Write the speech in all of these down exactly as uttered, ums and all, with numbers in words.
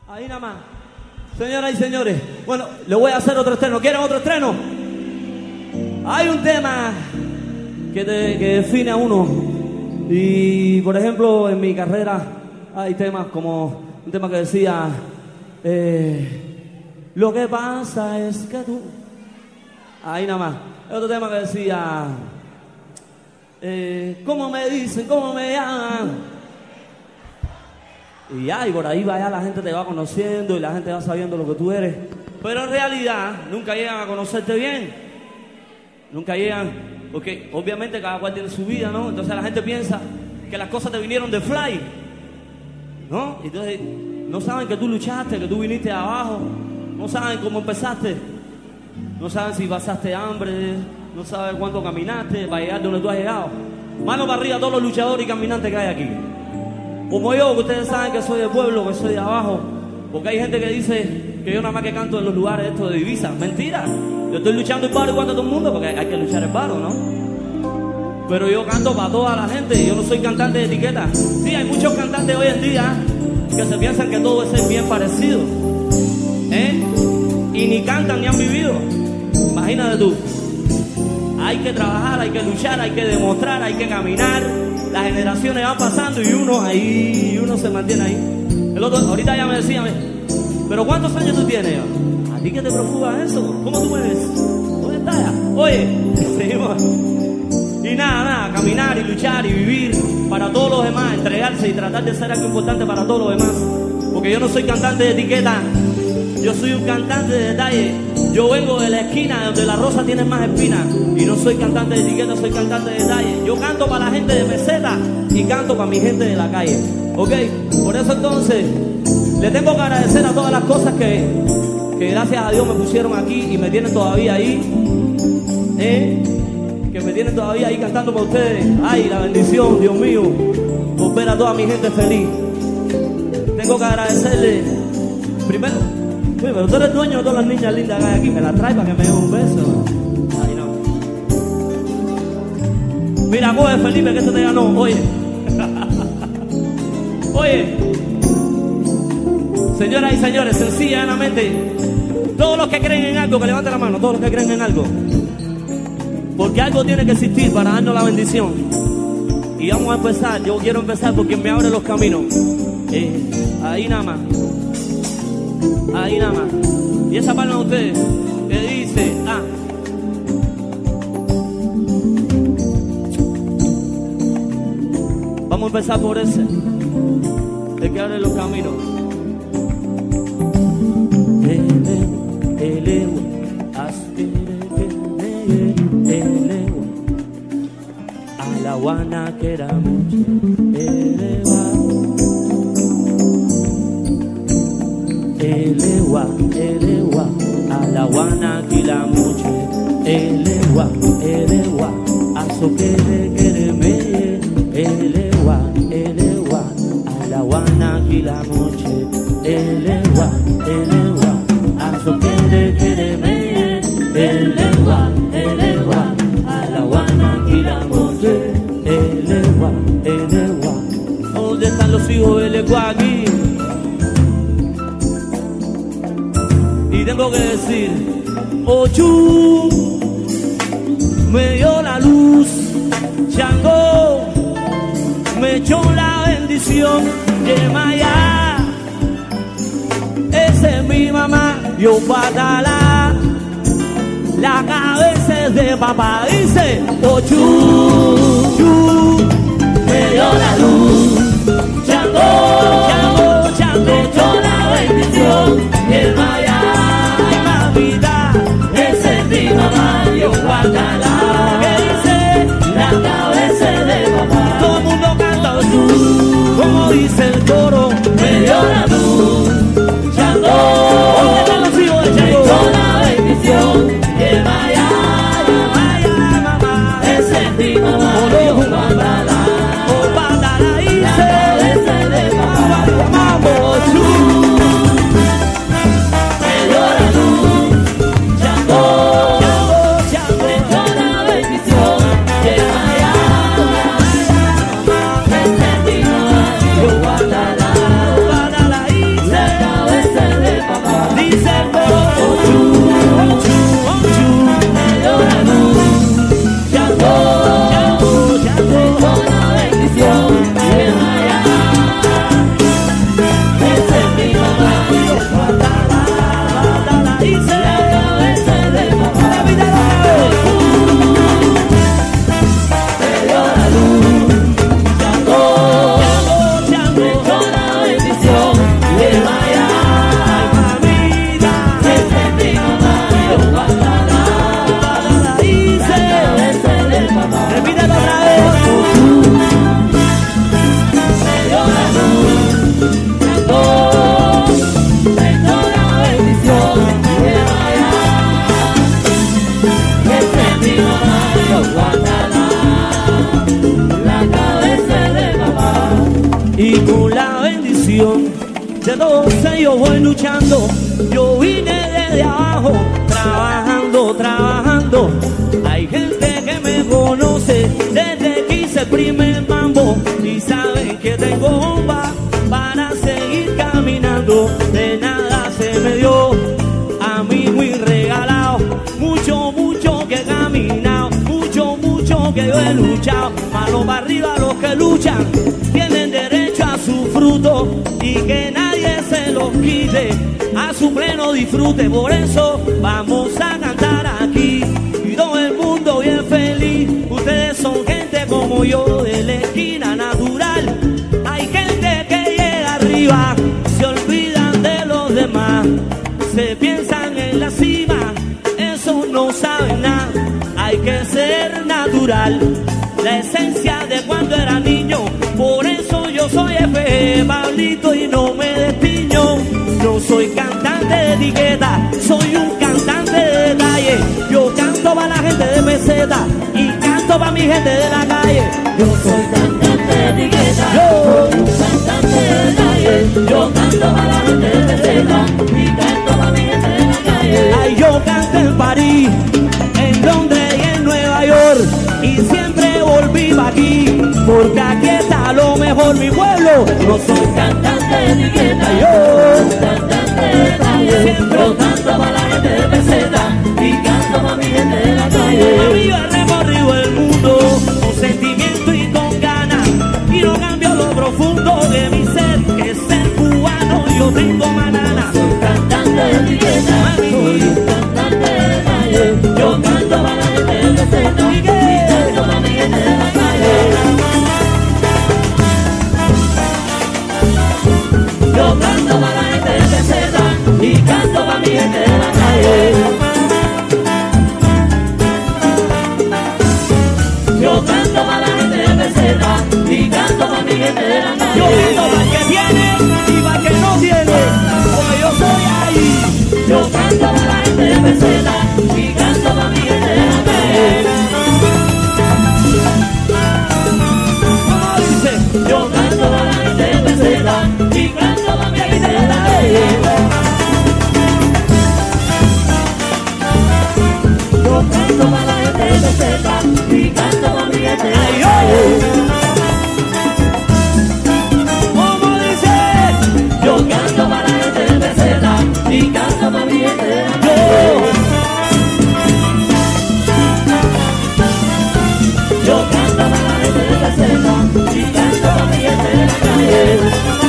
Ahí nada más. Señoras y señores, bueno, le voy a hacer otro estreno. ¿Quieren otro estreno? Hay un tema que, te, que define a uno. Y, por ejemplo, en mi carrera hay temas como un tema que decía eh, lo que pasa es que tú... Ahí nada más. Hay otro tema que decía eh, ¿cómo me dicen? ¿Cómo me llaman? Y ya, y por ahí vaya la gente te va conociendo y la gente va sabiendo lo que tú eres. Pero en realidad nunca llegan a conocerte bien. Nunca llegan, porque obviamente cada cual tiene su vida, ¿no? Entonces la gente piensa que las cosas te vinieron de fly, ¿no? Entonces no saben que tú luchaste, que tú viniste de abajo. No saben cómo empezaste. No saben si pasaste hambre. No saben cuánto caminaste para llegar donde tú has llegado. Mano para arriba a todos los luchadores y caminantes que hay aquí. Como yo, que ustedes saben que soy del pueblo, que soy de abajo. Porque hay gente que dice que yo nada más que canto en los lugares estos de divisa. Mentira. Yo estoy luchando el paro igual que todo el mundo, porque hay que luchar el paro, ¿no? Pero yo canto para toda la gente. Yo no soy cantante de etiqueta. Sí, hay muchos cantantes hoy en día que se piensan que todo es ser bien parecido, ¿eh? Y ni cantan ni han vivido. Imagínate tú. Hay que trabajar, hay que luchar, hay que demostrar, hay que caminar. Las generaciones van pasando y uno ahí, uno se mantiene ahí. El otro, ahorita ya me decía, ¿pero cuántos años tú tienes? ¿A ti qué te preocupa eso? ¿Cómo tú eres? ¿Dónde estás ya? Oye, seguimos. Y nada, nada, caminar y luchar y vivir para todos los demás, entregarse y tratar de ser algo importante para todos los demás. Porque yo no soy cantante de etiqueta, yo soy un cantante de detalle. Yo vengo de la esquina donde la rosa tiene más espinas. Y no soy cantante de etiqueta, soy cantante de detalle. Yo canto para la gente de peseta y canto para mi gente de la calle. ¿Ok? Por eso entonces le tengo que agradecer a todas las cosas que, que gracias a Dios me pusieron aquí y me tienen todavía ahí. ¿Eh? Que me tienen todavía ahí cantando para ustedes. Ay, la bendición, Dios mío, por ver a toda mi gente feliz. Tengo que agradecerle primero. Oye, pero tú eres dueño de todas las niñas lindas que hay aquí. Me las traes para que me den un beso. Ay, no. Mira, coge Felipe, que esto te ganó. Oye. Oye. Señoras y señores, sencillamente, todos los que creen en algo, que levanten la mano, todos los que creen en algo. Porque algo tiene que existir para darnos la bendición. Y vamos a empezar. Yo quiero empezar porque me abre los caminos. Eh, ahí nada más. Ahí nada más. Y esa palma de ustedes que dice, ah, vamos a empezar por ese, el que abre los caminos. A la guana que era mucho elewa, elewa, a la guana que la mucho elewa, elewa, a so que le quiere me elewa, elewa, a la guana que la mucho elewa, elewa, a so que le quiere me elewa, elewa, a la guana que la mucho elewa, elewa. ¿Dónde están los hijos del Ecuador aquí? Y tengo que decir, Ochú me dio la luz, Changó me echó la bendición, Yemaya, esa es mi mamá, yo Patala, la cabeza es de papá, dice Ochú, Ochú me dio la luz, Changó, Changó, Changó me echó la bendición, Yemaya. Ese es mi mamá, yo Guacala. ¿Qué dice? La cabeza de papá. Todo el mundo canta tú, como dice el coro. Me dio la luz, Changó. ¿Dónde están los hijos de Changó? Con la bendición, que vaya, vaya, mamá. Ese es mi mamá, yo Guacala. Oh, Guacala dice. La cabeza de papá. sé, yo voy luchando. Yo vine desde abajo, trabajando, trabajando. Hay gente que me conoce desde que hice el primer mambo y saben que tengo bomba para seguir caminando. De nada se me dio a mí muy regalado. Mucho, mucho que he caminado, mucho, mucho que yo he luchado. Mano para arriba los que luchan, tienen derecho a su fruto y que nadie se los quite, a su pleno disfrute. Por eso vamos a cantar aquí y todo el mundo bien feliz. Ustedes son gente como yo de la esquina natural. Hay gente que llega arriba, se olvidan de los demás, se piensan en la cima, eso no saben nada. Hay que ser natural, la esencia de cuando era niño. Por eso yo soy F G Pablito y no me destiño. No soy cantante de etiqueta, soy un cantante de detalle. Yo canto para la gente de peseta y canto para mi gente de la calle. Yo soy cantante de etiqueta, yo soy un cantante de detalle. Yo canto para la gente de peseta y canto para mi gente de la calle. Ay, yo canto en París, en Londres y en Nueva York, y siempre volví pa' aquí, porque aquí está lo mejor, mi pueblo. No soy Cantante de etiqueta, yo cantante de detalle. Siempre. Yo canto para la gente de peseta y canto para mi gente de la calle. Mami, yo he recorrido el mundo con sentimiento y con ganas, y no cambio lo profundo de mi ser, que es ser cubano. Yo tengo manana. Soy cantante de etiqueta, Mami. soy un cantante de detalle. Yo canto para la gente de peseta y canto para mi gente de la calle. Yo canto para la gente de peseta y canto para mi gente de la calle. Yo canto para la gente de peseta y canto para mi gente de la calle. Yo canto para el que tiene y para el que no tiene, porque yo soy ahí. Yo canto para la gente de peseta y canto para mi gente de la calle. ¿Cómo dice? Yo canto para la gente de peseta y canto para mi gente de la calle. Yo canto para la gente de peseta y canto para mi gente de la Ay, calle. ¿Cómo dice? Yo canto para la gente de peseta y canto para mi gente de la calle. Yo canto para la gente de peseta y canto para mi gente de la calle.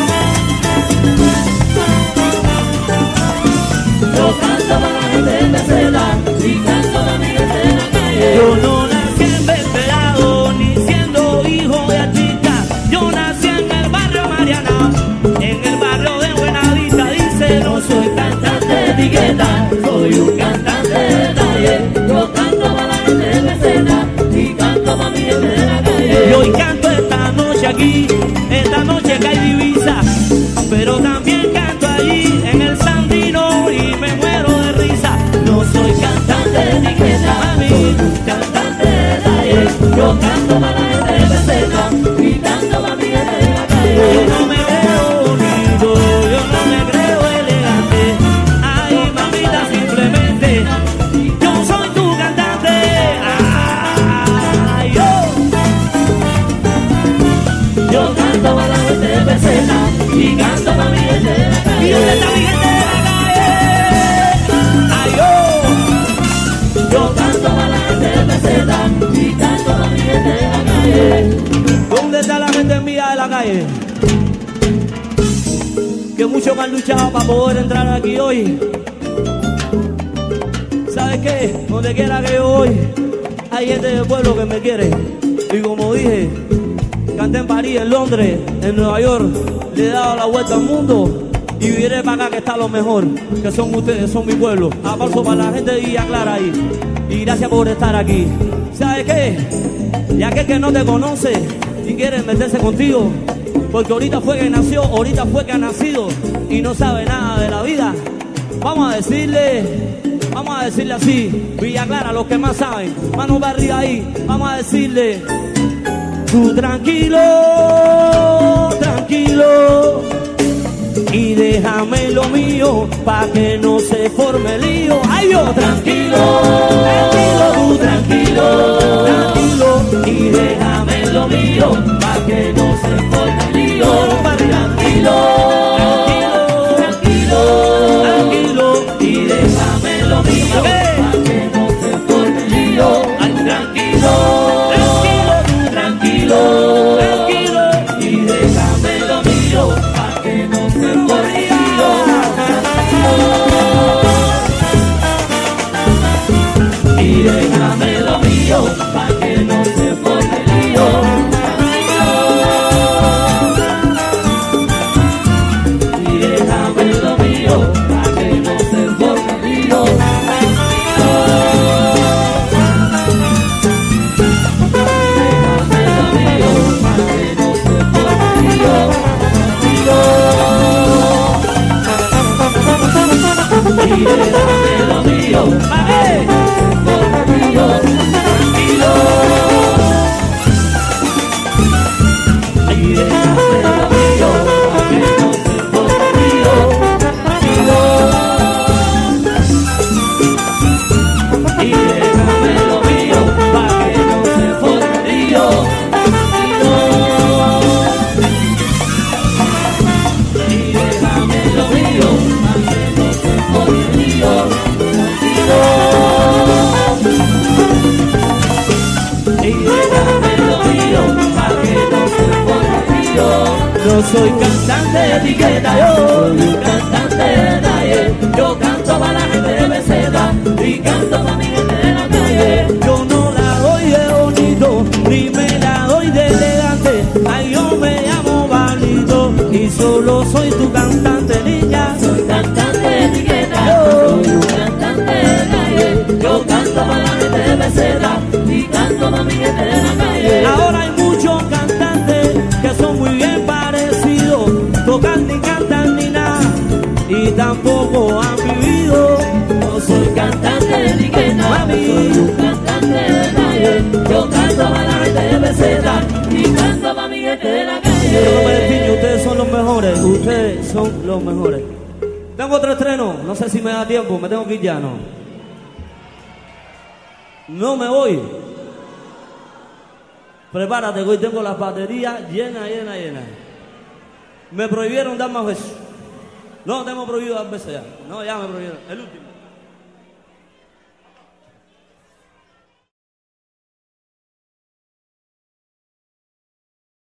Yo canto para la gente de peseta y canto para mi gente de la calle. Yo no nací envenenado ni siendo hijo de chica. Yo nací en el barrio Mariana, en el barrio de Buenavista. Dice, no soy Cantante de etiqueta, soy un cantante de detalle. Yo canto para la gente de peseta y canto para mi gente de la calle. yo hoy canto esta noche aquí, esta noche que hay divisa, pero también canto allí en el Sandino y me muero de risa. No soy Cantante de etiqueta, mami, soy un cantante de detalle. Yo canto para la gente de peseta y canto para mi gente de la yo calle. no me creo bonito, yo no me creo elegante. Ay, mamita, simplemente yo soy tu cantante. Ay, yo. Yo canto para la gente de peseta y canto para mi gente de la ¿Y calle. dónde está mi gente de la calle? Ay, yo. Yo canto para la gente de peseta y canto para mi gente de la calle. ¿Dónde está la gente mía de la calle? Que muchos han luchado para poder entrar aquí hoy. ¿Sabes qué? Donde quiera que yo voy, hay gente del pueblo que me quiere. Y como dije, canté en París, en Londres, en Nueva York, le he dado la vuelta al mundo y viviré para acá que está lo mejor, que son ustedes, son mi pueblo. Aplauso para la gente de Villa Clara ahí. Y gracias por estar aquí. ¿Sabes qué? Y aquel que no te conoce y quiere meterse contigo, porque ahorita fue que nació, ahorita fue que ha nacido y no sabe nada de la vida, vamos a decirle, vamos a decirle así, Villa Clara, los que más saben, manos para arriba ahí, vamos a decirle, tú tranquilo, tranquilo, y déjame lo mío pa' que no se forme lío. Ay, yo tranquilo, tranquilo, tú tranquilo, tranquilo, y déjame lo mío pa' que no se forme lío. Tranquilo, tranquilo, tranquilo, tranquilo, y déjame lo mío pa' que no se forme lío. Ay, tranquilo, tranquilo, tú tranquilo, tranquilo, y déjame lo mío pa' que no se forme lío. Y déjame lo mío pa' que no se forme lío. Y déjame lo mío pa' que no se forme lío. Déjame lo mío pa' que no se forme lío. Y déjame lo mío pa' que tranquilo, y déjame lo mío pa' que no se forme lío. Y déjame lo mío pa' que no se forme lío. Y déjame lo mío pa' que no se forme lío. Y déjame lo mío pa' que no se forme lío. Yo soy cantante de etiqueta, yo soy un cantante de calle. Yo canto para la gente de meseta y canto para mi gente de la calle. Yo no la doy de bonito, ni me la doy de elegante. Ay, yo me llamo Valito y solo soy tu cantante, niña. Soy cantante de etiqueta, yo soy un cantante de calle. Yo canto para la gente de meseta y canto para mi gente de la calle. Ahora hay muchos cantantes que son muy bien parecidos, tocan ni cantan ni nada y tampoco han vivido. Yo soy cantante de etiqueta, Mami. soy un cantante de calle. Yo canto para la gente de meseta y canto para mi gente de la calle. Yo no me despiño, ustedes son los mejores, ustedes son los mejores. Tengo otro estreno, no sé si me da tiempo, me tengo que ir ya, ¿no? No me voy. Prepárate, que hoy tengo las baterías llenas, llenas, llenas. Me prohibieron dar más besos. No, tengo prohibido dar besos ya. No, ya me prohibieron. El último.